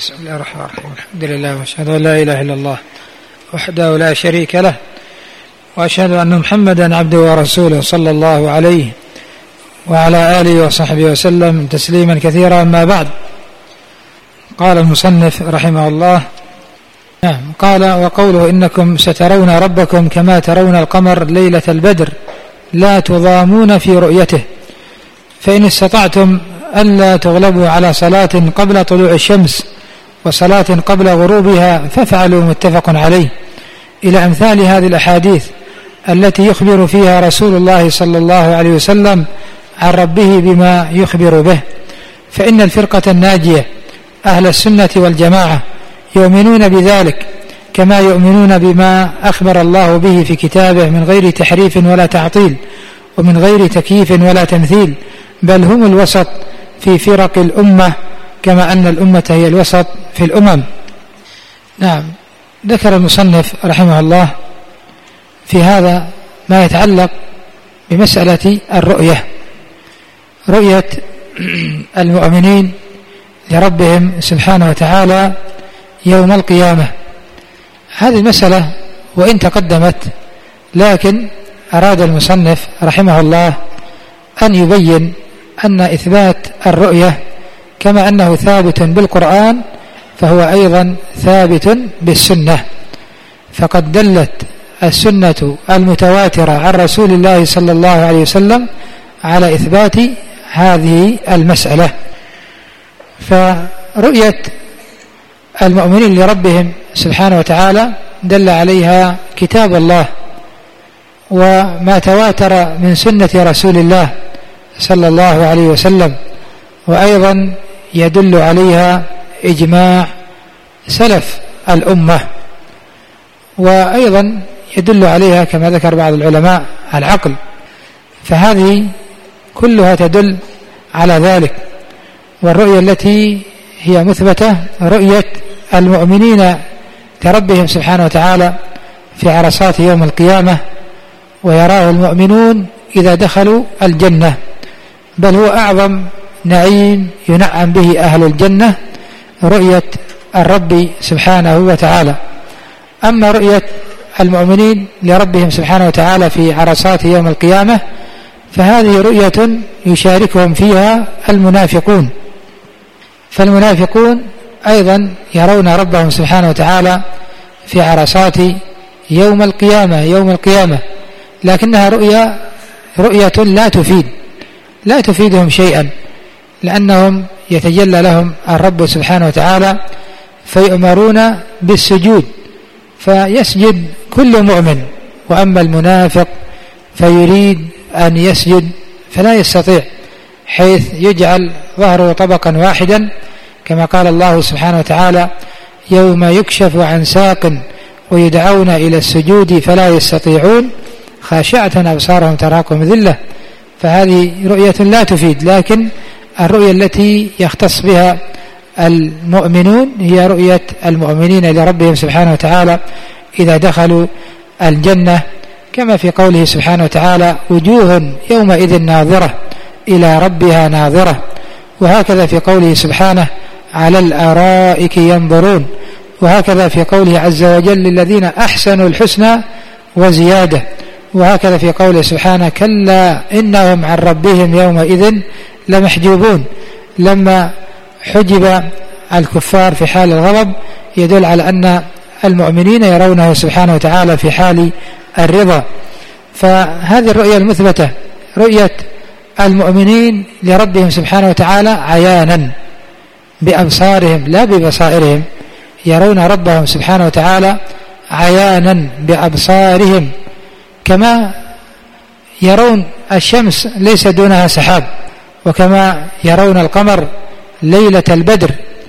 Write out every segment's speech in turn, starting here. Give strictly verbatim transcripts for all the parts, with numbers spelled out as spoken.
بسم الله الرحمن الرحيم. الحمد لله واشهد ان لا اله الا الله وحده لا شريك له، واشهد ان محمدا عبده ورسوله صلى الله عليه وعلى اله وصحبه وسلم تسليما كثيرا. اما بعد، قال المصنف رحمه الله: نعم قال: وقوله إنكم سترون ربكم كما ترون القمر ليلة البدر لا تضامون في رؤيته، فإن استطعتم ألا تغلبوا على صلاة قبل طلوع الشمس وصلاة قبل غروبها فافعلوا، متفق عليه، إلى أمثال هذه الأحاديث التي يخبر فيها رسول الله صلى الله عليه وسلم عن ربه بما يخبر به. فإن الفرقة الناجية أهل السنة والجماعة يؤمنون بذلك كما يؤمنون بما أخبر الله به في كتابه من غير تحريف ولا تعطيل ومن غير تكييف ولا تمثيل، بل هم الوسط في فرق الأمة كما أن الأمة هي الوسط في الأمم. نعم، ذكر المصنف رحمه الله في هذا ما يتعلق بمسألة الرؤية، رؤية المؤمنين لربهم سبحانه وتعالى يوم القيامة. هذه المسألة وإن تقدمت، لكن أراد المصنف رحمه الله أن يبين أن إثبات الرؤية كما أنه ثابت بالقرآن فهو أيضا ثابت بالسنة، فقد دلت السنة المتواترة عن رسول الله صلى الله عليه وسلم على إثبات هذه المسألة. فرؤية المؤمنين لربهم سبحانه وتعالى دل عليها كتاب الله وما تواتر من سنة رسول الله صلى الله عليه وسلم، وأيضا يدل عليها إجماع سلف الأمة، وأيضا يدل عليها كما ذكر بعض العلماء العقل، فهذه كلها تدل على ذلك. والرؤية التي هي مثبتة رؤية المؤمنين لربهم سبحانه وتعالى في عرصات يوم القيامة، ويراه المؤمنون إذا دخلوا الجنة، بل هو أعظم نعيم ينعم به أهل الجنة رؤية الرب سبحانه وتعالى. أما رؤية المؤمنين لربهم سبحانه وتعالى في عرصات يوم القيامة فهذه رؤية يشاركهم فيها المنافقون، فالمنافقون أيضا يرون ربهم سبحانه وتعالى في عرصات يوم القيامة يوم القيامة لكنها رؤية رؤية لا تفيد لا تفيدهم شيئا، لأنهم يتجلى لهم الرب سبحانه وتعالى فيؤمرون بالسجود فيسجد كل مؤمن، وأما المنافق فيريد أن يسجد فلا يستطيع، حيث يجعل ظهره طبقا واحدا كما قال الله سبحانه وتعالى: يوم يكشف عن ساق ويدعون إلى السجود فلا يستطيعون خاشعة أبصارهم تراقهم ذلة. فهذه رؤية لا تفيد، لكن الرؤية التي يختص بها المؤمنون هي رؤية المؤمنين لربهم سبحانه وتعالى إذا دخلوا الجنة، كما في قوله سبحانه وتعالى: وجوه يومئذ ناظرة إلى ربها ناظرة، وهكذا في قوله سبحانه: على الأرائك ينظرون، وهكذا في قوله عز وجل: للذين أحسنوا الحسنى وزيادة، وهكذا في قوله سبحانه: كلا إنهم عن ربهم يومئذ لمحجوبون. لما حجب الكفار في حال الغضب يدل على أن المؤمنين يرونه سبحانه وتعالى في حال الرضا. فهذه الرؤية المثبتة رؤية المؤمنين لربهم سبحانه وتعالى عيانا بأبصارهم لا ببصائرهم، يرون ربهم سبحانه وتعالى عيانا بأبصارهم، كما يرون الشمس ليس دونها سحاب، وكما يرون القمر ليلة البدر.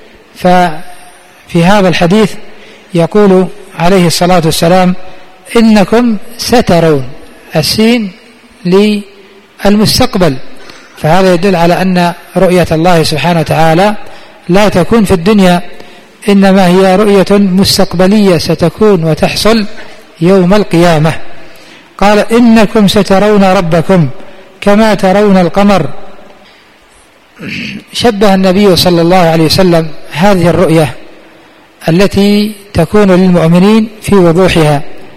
ففي هذا الحديث يقول عليه الصلاة والسلام: إنكم سترون، السين للمستقبل، فهذا يدل على أن رؤية الله سبحانه وتعالى لا تكون في الدنيا، إنما هي رؤية مستقبلية ستكون وتحصل يوم القيامة. قال: إنكم سترون ربكم كما ترون القمر. شبه النبي صلى الله عليه وسلم هذه الرؤية التي تكون للمؤمنين في وضوحها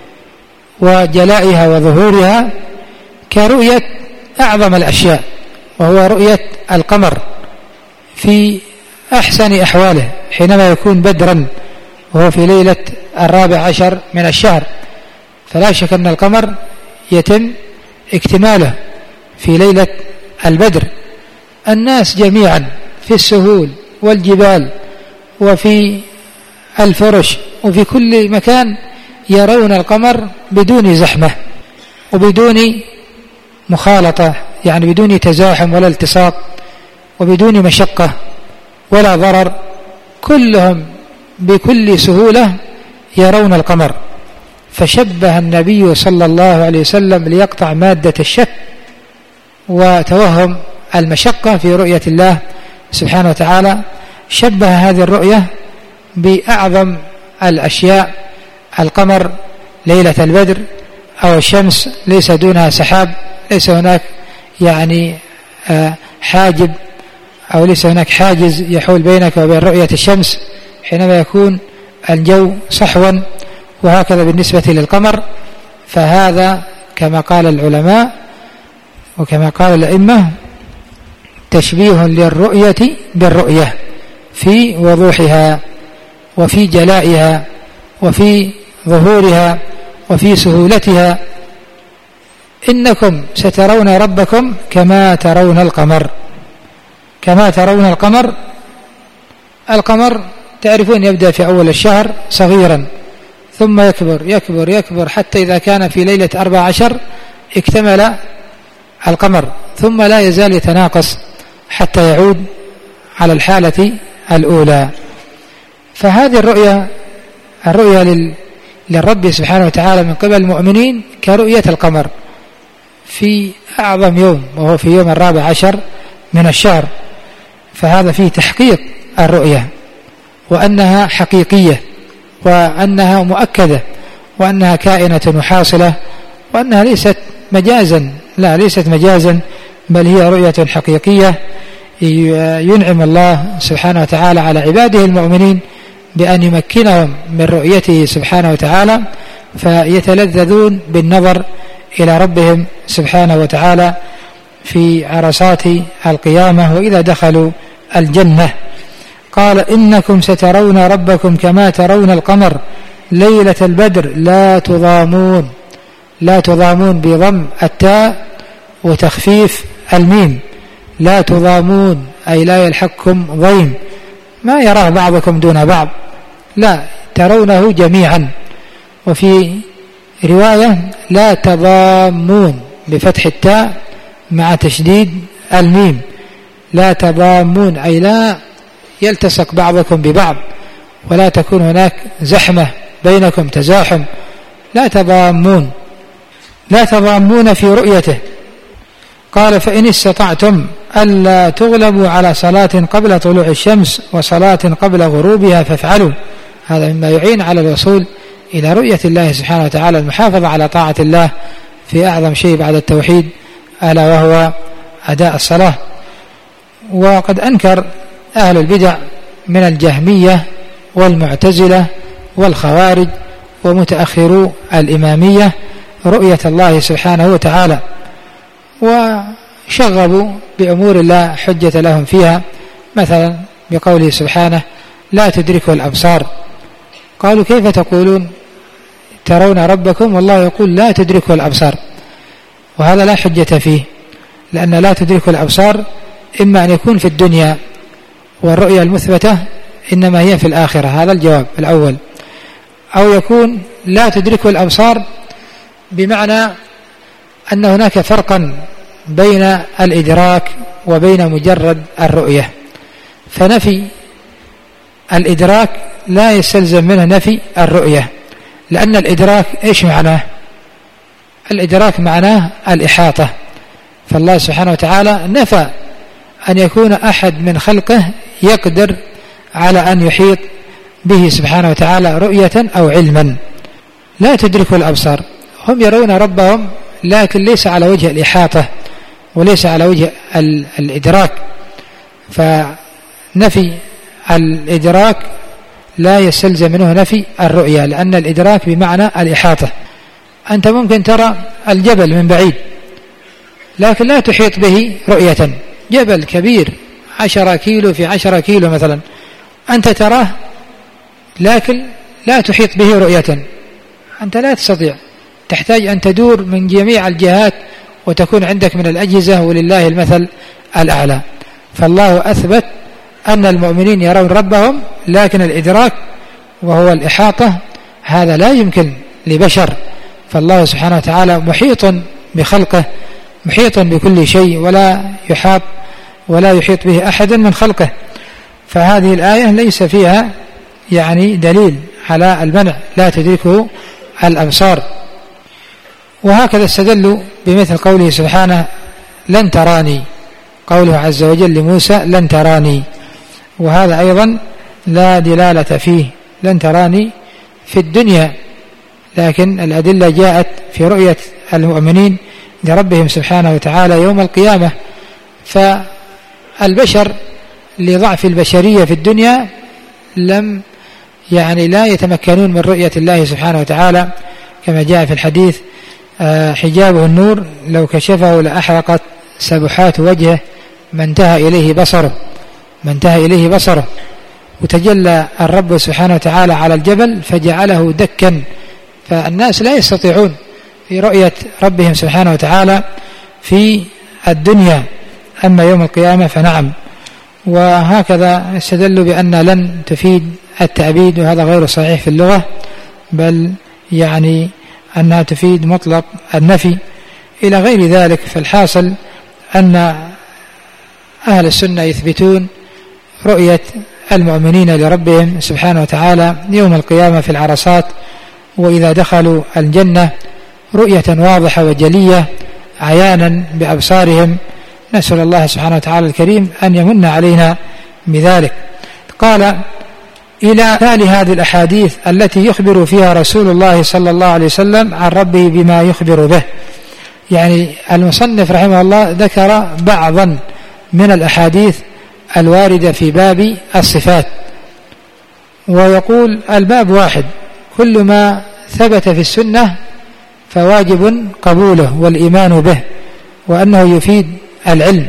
وجلائها وظهورها كرؤية أعظم الأشياء، وهو رؤية القمر في أحسن أحواله حينما يكون بدرا وهو في ليلة الرابع عشر من الشهر. فلا شك أن القمر يتم اكتماله في ليلة البدر. الناس جميعا في السهول والجبال وفي الفرش وفي كل مكان يرون القمر بدون زحمة وبدون مخالطة، يعني بدون تزاحم ولا التصاق وبدون مشقة ولا ضرر، كلهم بكل سهولة يرون القمر. فشبه النبي صلى الله عليه وسلم ليقطع مادة الشك وتوهم المشقة في رؤية الله سبحانه وتعالى، شبه هذه الرؤية بأعظم الأشياء، القمر ليلة البدر أو الشمس ليس دونها سحاب، ليس هناك يعني حاجب أو ليس هناك حاجز يحول بينك وبين رؤية الشمس حينما يكون الجو صحوا. وهكذا بالنسبة للقمر، فهذا كما قال العلماء وكما قال الأئمة تشبيه للرؤية بالرؤية في وضوحها وفي جلائها وفي ظهورها وفي سهولتها. إنكم سترون ربكم كما ترون القمر. كما ترون القمر، القمر تعرفون يبدأ في أول الشهر صغيرا ثم يكبر يكبر يكبر حتى إذا كان في ليلة أربع عشر اكتمل القمر، ثم لا يزال يتناقص حتى يعود على الحالة الأولى. فهذه الرؤية الرؤية للرب سبحانه وتعالى من قبل المؤمنين كرؤية القمر في أعظم يوم وهو في يوم الرابع عشر من الشهر. فهذا فيه تحقيق الرؤية وأنها حقيقية وأنها مؤكدة وأنها كائنة وحاصلة وأنها ليست مجازا، لا ليست مجازا، بل هي رؤية حقيقية ينعم الله سبحانه وتعالى على عباده المؤمنين بأن يمكنهم من رؤيته سبحانه وتعالى، فيتلذذون بالنظر إلى ربهم سبحانه وتعالى في عرصات القيامة وإذا دخلوا الجنة. قال إنكم سترون ربكم كما ترون القمر ليلة البدر لا تضامون. لا تضامون بضم التاء وتخفيف الميم، لا تضامون أي لا يلحقكم ضيم، ما يراه بعضكم دون بعض، لا ترونه جميعا. وفي رواية لا تضامون بفتح التاء مع تشديد الميم، لا تضامون أي لا يلتصق بعضكم ببعض ولا تكون هناك زحمة بينكم تزاحم، لا تضامون لا تضامون في رؤيته. قال فإن استطعتم ألا تغلبوا على صلاة قبل طلوع الشمس وصلاة قبل غروبها فافعلوا. هذا مما يعين على الوصول إلى رؤية الله سبحانه وتعالى، المحافظة على طاعة الله في أعظم شيء بعد التوحيد ألا وهو أداء الصلاة. وقد أنكر أهل البدع من الجهمية والمعتزلة والخوارج ومتأخرو الإمامية رؤية الله سبحانه وتعالى، وشغبوا بأمور لا حجة لهم فيها، مثلا بقوله سبحانه لا تدركه الأبصار. قالوا كيف تقولون ترون ربكم والله يقول لا تدركه الأبصار؟ وهذا لا حجة فيه، لأن لا تدركه الأبصار إما أن يكون في الدنيا والرؤية المثبتة إنما هي في الآخرة، هذا الجواب الأول، أو يكون لا تدركه الأبصار بمعنى أن هناك فرقا بين الإدراك وبين مجرد الرؤية، فنفي الإدراك لا يستلزم منه نفي الرؤية، لأن الإدراك إيش معناه؟ الإدراك معناه الإحاطة، فالله سبحانه وتعالى نفى أن يكون أحد من خلقه يقدر على أن يحيط به سبحانه وتعالى رؤية أو علما. لا تدركه الأبصار، هم يرون ربهم لكن ليس على وجه الإحاطة وليس على وجه الإدراك، فنفي الإدراك لا يستلزم منه نفي الرؤية، لأن الإدراك بمعنى الإحاطة. أنت ممكن ترى الجبل من بعيد لكن لا تحيط به رؤية، جبل كبير عشرة كيلو في عشرة كيلو مثلا، أنت تراه لكن لا تحيط به رؤية، أنت لا تستطيع، تحتاج أن تدور من جميع الجهات وتكون عندك من الأجهزة، ولله المثل الأعلى. فالله أثبت أن المؤمنين يرون ربهم، لكن الإدراك وهو الإحاطة هذا لا يمكن لبشر، فالله سبحانه وتعالى محيط بخلقه، محيط بكل شيء، ولا يحاط ولا يحيط به أحد من خلقه. فهذه الآية ليس فيها يعني دليل على المنع، لا تدركه الأبصار. وهكذا استدلوا بمثل قوله سبحانه لن تراني، قوله عز وجل لموسى لن تراني، وهذا أيضا لا دلالة فيه، لن تراني في الدنيا، لكن الأدلة جاءت في رؤية المؤمنين لربهم سبحانه وتعالى يوم القيامة. فالبشر لضعف البشرية في الدنيا لم يعني لا يتمكنون من رؤية الله سبحانه وتعالى، كما جاء في الحديث حجابه النور لو كشفه لأحرقت سبحات وجهه ما انتهى إليه بصره، ما انتهى إليه بصره. وتجلى الرب سبحانه وتعالى على الجبل فجعله دكا، فالناس لا يستطيعون في رؤية ربهم سبحانه وتعالى في الدنيا، أما يوم القيامة فنعم. وهكذا استدلوا بأن لن تفيد التأبيد، وهذا غير صحيح في اللغة، بل يعني أنها تفيد مطلق النفي إلى غير ذلك. فالحاصل أن أهل السنة يثبتون رؤية المؤمنين لربهم سبحانه وتعالى يوم القيامة في العرصات، وإذا دخلوا الجنة رؤية واضحة وجلية عيانا بأبصارهم. نسأل الله سبحانه وتعالى الكريم أن يمن علينا بذلك. قال إلى تالي هذه الأحاديث التي يخبر فيها رسول الله صلى الله عليه وسلم عن ربه بما يخبر به. يعني المصنف رحمه الله ذكر بعضا من الأحاديث الواردة في باب الصفات، ويقول الباب واحد، كل ما ثبت في السنة فواجب قبوله والإيمان به، وأنه يفيد العلم.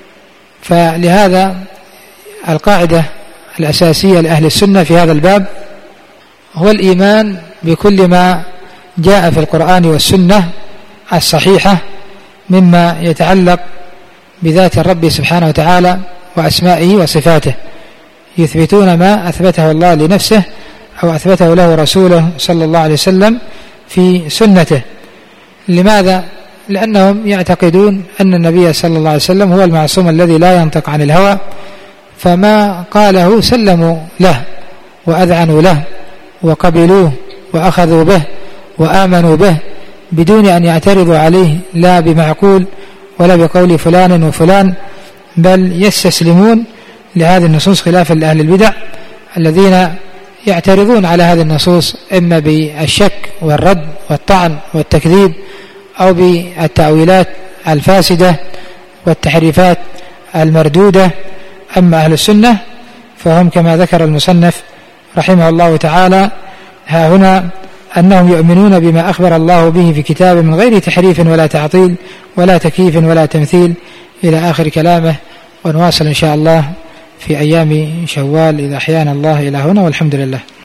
فلهذا القاعدة الأساسية لأهل السنة في هذا الباب هو الإيمان بكل ما جاء في القرآن والسنة الصحيحة مما يتعلق بذات الرب سبحانه وتعالى وأسمائه وصفاته، يثبتون ما أثبته الله لنفسه أو أثبته له رسوله صلى الله عليه وسلم في سنته. لماذا؟ لأنهم يعتقدون أن النبي صلى الله عليه وسلم هو المعصوم الذي لا ينطق عن الهوى، فما قاله سلموا له وأذعنوا له وقبلوه وأخذوا به وآمنوا به بدون أن يعترضوا عليه، لا بمعقول ولا بقول فلان وفلان، بل يستسلمون لهذه النصوص، خلافا لأهل البدع الذين يعترضون على هذه النصوص إما بالشك والرد والطعن والتكذيب، أو بالتأويلات الفاسدة والتحريفات المردودة. أما أهل السنة فهم كما ذكر المصنف رحمه الله تعالى ها هنا أنهم يؤمنون بما أخبر الله به في كتابه من غير تحريف ولا تعطيل ولا تكييف ولا تمثيل إلى آخر كلامه. ونواصل إن شاء الله في أيام شوال إذا أحيانا الله إلى هنا، والحمد لله.